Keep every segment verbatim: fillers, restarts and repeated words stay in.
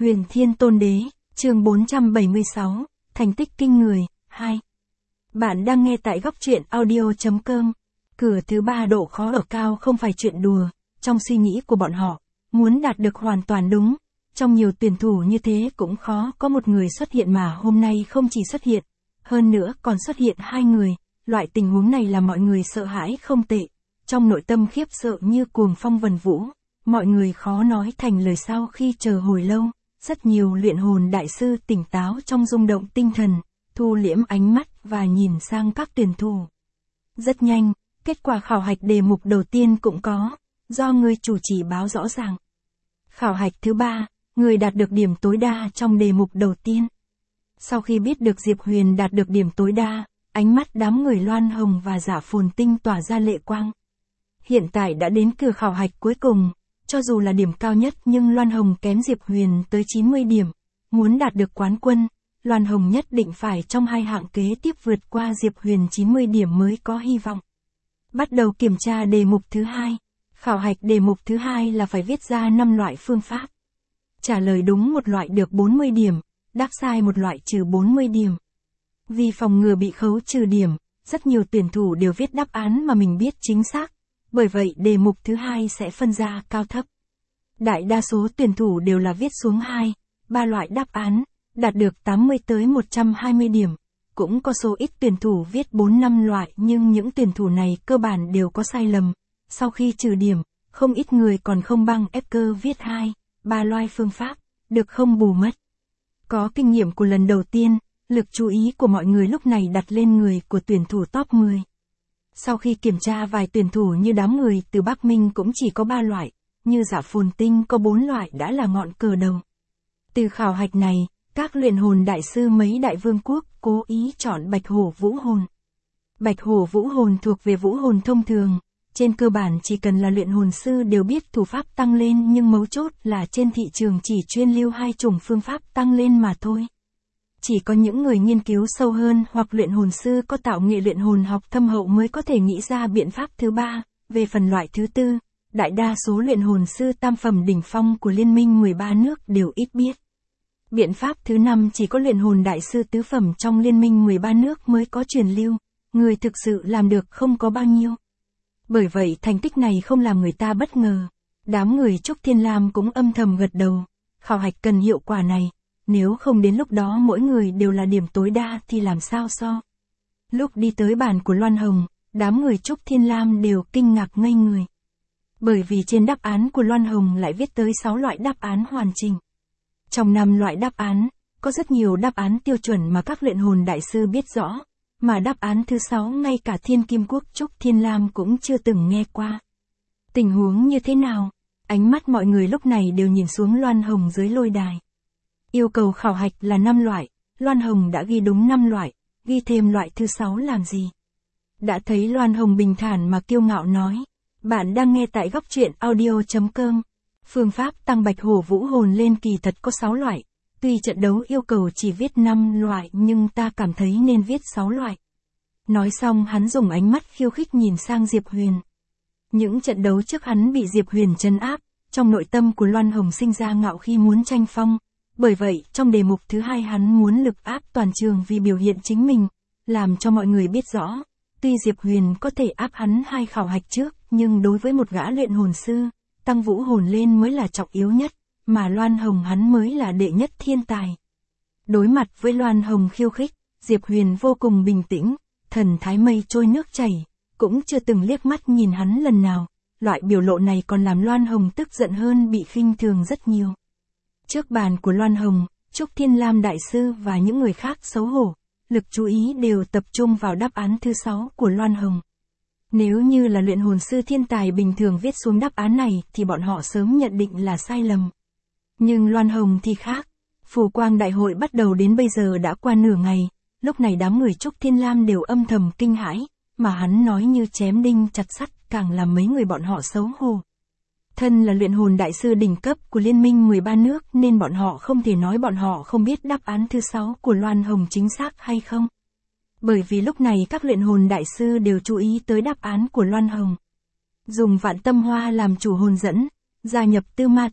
Huyền Thiên Tôn Đế, chương bốn trăm bảy mươi sáu, thành tích kinh người, hai. Bạn đang nghe tại góc truyện audio.com. Cửa thứ ba độ khó ở cao không phải chuyện đùa, trong suy nghĩ của bọn họ, muốn đạt được hoàn toàn đúng. Trong nhiều tuyển thủ như thế cũng khó có một người xuất hiện mà hôm nay không chỉ xuất hiện, hơn nữa còn xuất hiện hai người, loại tình huống này là mọi người sợ hãi không tệ. Trong nội tâm khiếp sợ như cuồng phong vần vũ, mọi người khó nói thành lời sau khi chờ hồi lâu. Rất nhiều luyện hồn đại sư tỉnh táo trong rung động tinh thần, thu liễm ánh mắt và nhìn sang các tuyển thủ. Rất nhanh, kết quả khảo hạch đề mục đầu tiên cũng có, do người chủ trì báo rõ ràng. Khảo hạch thứ ba, người đạt được điểm tối đa trong đề mục đầu tiên. Sau khi biết được Diệp Huyền đạt được điểm tối đa, ánh mắt đám người Loan Hồng và Giả Phồn Tinh tỏa ra lệ quang. Hiện tại đã đến cửa khảo hạch cuối cùng. Cho dù là điểm cao nhất nhưng Loan Hồng kém Diệp Huyền tới chín mươi điểm. Muốn đạt được quán quân, Loan Hồng nhất định phải trong hai hạng kế tiếp vượt qua Diệp Huyền chín mươi điểm mới có hy vọng. Bắt đầu kiểm tra đề mục thứ hai. Khảo hạch đề mục thứ hai là phải viết ra năm loại phương pháp. Trả lời đúng một loại được bốn mươi điểm, đáp sai một loại trừ bốn mươi điểm. Vì phòng ngừa bị khấu trừ điểm, rất nhiều tuyển thủ đều viết đáp án mà mình biết chính xác. Bởi vậy đề mục thứ hai sẽ phân ra cao thấp. Đại đa số tuyển thủ đều là viết xuống hai, ba loại đáp án, đạt được tám mươi tới một trăm hai mươi điểm. Cũng có số ít tuyển thủ viết bốn năm loại nhưng những tuyển thủ này cơ bản đều có sai lầm. Sau khi trừ điểm, không ít người còn không bằng ép cơ viết hai, ba loại phương pháp, được không bù mất. Có kinh nghiệm của lần đầu tiên, lực chú ý của mọi người lúc này đặt lên người của tuyển thủ top mười. Sau khi kiểm tra vài tuyển thủ như đám người từ Bắc Minh cũng chỉ có ba loại, như Giả Phồn Tinh có bốn loại đã là ngọn cờ đầu. Từ khảo hạch này, các luyện hồn đại sư mấy đại vương quốc cố ý chọn Bạch Hổ Vũ Hồn. Bạch Hổ Vũ Hồn thuộc về vũ hồn thông thường, trên cơ bản chỉ cần là luyện hồn sư đều biết thủ pháp tăng lên nhưng mấu chốt là trên thị trường chỉ chuyên lưu hai chủng phương pháp tăng lên mà thôi. Chỉ có những người nghiên cứu sâu hơn hoặc luyện hồn sư có tạo nghệ luyện hồn học thâm hậu mới có thể nghĩ ra biện pháp thứ ba. Về phần loại thứ tư, đại đa số luyện hồn sư tam phẩm đỉnh phong của Liên minh mười ba nước đều ít biết. Biện pháp thứ năm chỉ có luyện hồn đại sư tứ phẩm trong Liên minh mười ba nước mới có truyền lưu, người thực sự làm được không có bao nhiêu. Bởi vậy thành tích này không làm người ta bất ngờ. Đám người Trúc Thiên Lam cũng âm thầm gật đầu, khảo hạch cần hiệu quả này. Nếu không đến lúc đó mỗi người đều là điểm tối đa thì làm sao so. Lúc đi tới bàn của Loan Hồng, đám người Trúc Thiên Lam đều kinh ngạc ngây người. Bởi vì trên đáp án của Loan Hồng lại viết tới sáu loại đáp án hoàn chỉnh. Trong năm loại đáp án, có rất nhiều đáp án tiêu chuẩn mà các luyện hồn đại sư biết rõ, mà đáp án thứ sáu ngay cả Thiên Kim Quốc Trúc Thiên Lam cũng chưa từng nghe qua. Tình huống như thế nào? Ánh mắt mọi người lúc này đều nhìn xuống Loan Hồng dưới lôi đài. Yêu cầu khảo hạch là năm loại, Loan Hồng đã ghi đúng năm loại, ghi thêm loại thứ sáu làm gì? Đã thấy Loan Hồng bình thản mà kiêu ngạo nói, bạn đang nghe tại góc truyện audio.com. Phương pháp tăng Bạch Hổ Vũ Hồn lên kỳ thật có sáu loại, tuy trận đấu yêu cầu chỉ viết năm loại nhưng ta cảm thấy nên viết sáu loại. Nói xong hắn dùng ánh mắt khiêu khích nhìn sang Diệp Huyền. Những trận đấu trước hắn bị Diệp Huyền trấn áp, trong nội tâm của Loan Hồng sinh ra ngạo khi muốn tranh phong. Bởi vậy, trong đề mục thứ hai hắn muốn lực áp toàn trường vì biểu hiện chính mình, làm cho mọi người biết rõ, tuy Diệp Huyền có thể áp hắn hai khảo hạch trước, nhưng đối với một gã luyện hồn sư, tăng vũ hồn lên mới là trọng yếu nhất, mà Loan Hồng hắn mới là đệ nhất thiên tài. Đối mặt với Loan Hồng khiêu khích, Diệp Huyền vô cùng bình tĩnh, thần thái mây trôi nước chảy, cũng chưa từng liếc mắt nhìn hắn lần nào, loại biểu lộ này còn làm Loan Hồng tức giận hơn bị khinh thường rất nhiều. Trước bàn của Loan Hồng, Trúc Thiên Lam đại sư và những người khác xấu hổ, lực chú ý đều tập trung vào đáp án thứ sáu của Loan Hồng. Nếu như là luyện hồn sư thiên tài bình thường viết xuống đáp án này thì bọn họ sớm nhận định là sai lầm. Nhưng Loan Hồng thì khác, phù quang đại hội bắt đầu đến bây giờ đã qua nửa ngày, lúc này đám người Trúc Thiên Lam đều âm thầm kinh hãi, mà hắn nói như chém đinh chặt sắt càng làm mấy người bọn họ xấu hổ. Thân là luyện hồn đại sư đỉnh cấp của Liên minh mười ba nước nên bọn họ không thể nói bọn họ không biết đáp án thứ sáu của Loan Hồng chính xác hay không. Bởi vì lúc này các luyện hồn đại sư đều chú ý tới đáp án của Loan Hồng. Dùng Vạn Tâm Hoa làm chủ hồn dẫn, gia nhập Tư Ma Thạch,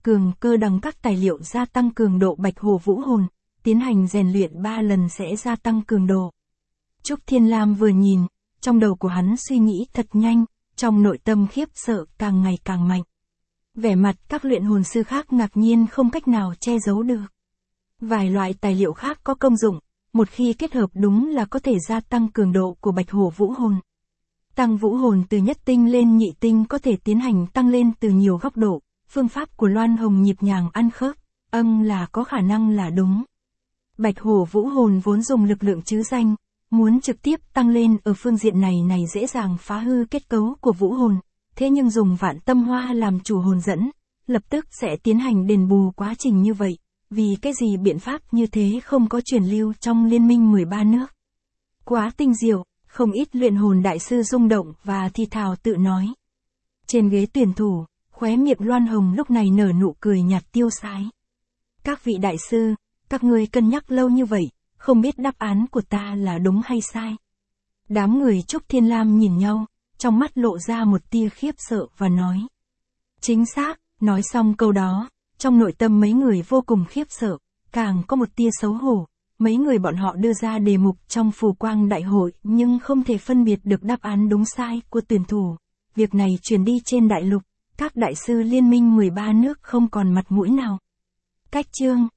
cường cơ đằng các tài liệu gia tăng cường độ bạch hổ vũ hồn, tiến hành rèn luyện ba lần sẽ gia tăng cường độ. Trúc Thiên Lam vừa nhìn, trong đầu của hắn suy nghĩ thật nhanh, trong nội tâm khiếp sợ càng ngày càng mạnh. Vẻ mặt các luyện hồn sư khác ngạc nhiên không cách nào che giấu được. Vài loại tài liệu khác có công dụng, một khi kết hợp đúng là có thể gia tăng cường độ của bạch hổ vũ hồn. Tăng vũ hồn từ nhất tinh lên nhị tinh có thể tiến hành tăng lên từ nhiều góc độ, phương pháp của Loan Hồng nhịp nhàng ăn khớp, âng là có khả năng là đúng. Bạch hổ vũ hồn vốn dùng lực lượng trứ danh, muốn trực tiếp tăng lên ở phương diện này này dễ dàng phá hư kết cấu của vũ hồn, thế nhưng dùng vạn tâm hoa làm chủ hồn dẫn, lập tức sẽ tiến hành đền bù quá trình như vậy, vì cái gì biện pháp như thế không có truyền lưu trong liên minh mười ba nước. Quá tinh diệu, không ít luyện hồn đại sư rung động và thì thào tự nói. Trên ghế tuyển thủ, khóe miệng Loan Hồng lúc này nở nụ cười nhạt tiêu sái. Các vị đại sư, các người cân nhắc lâu như vậy, không biết đáp án của ta là đúng hay sai. Đám người Trúc Thiên Lam nhìn nhau, trong mắt lộ ra một tia khiếp sợ và nói. Chính xác, nói xong câu đó, trong nội tâm mấy người vô cùng khiếp sợ, càng có một tia xấu hổ. Mấy người bọn họ đưa ra đề mục trong phù quang đại hội nhưng không thể phân biệt được đáp án đúng sai của tuyển thủ. Việc này truyền đi trên đại lục, các đại sư liên minh mười ba nước không còn mặt mũi nào. Cách chương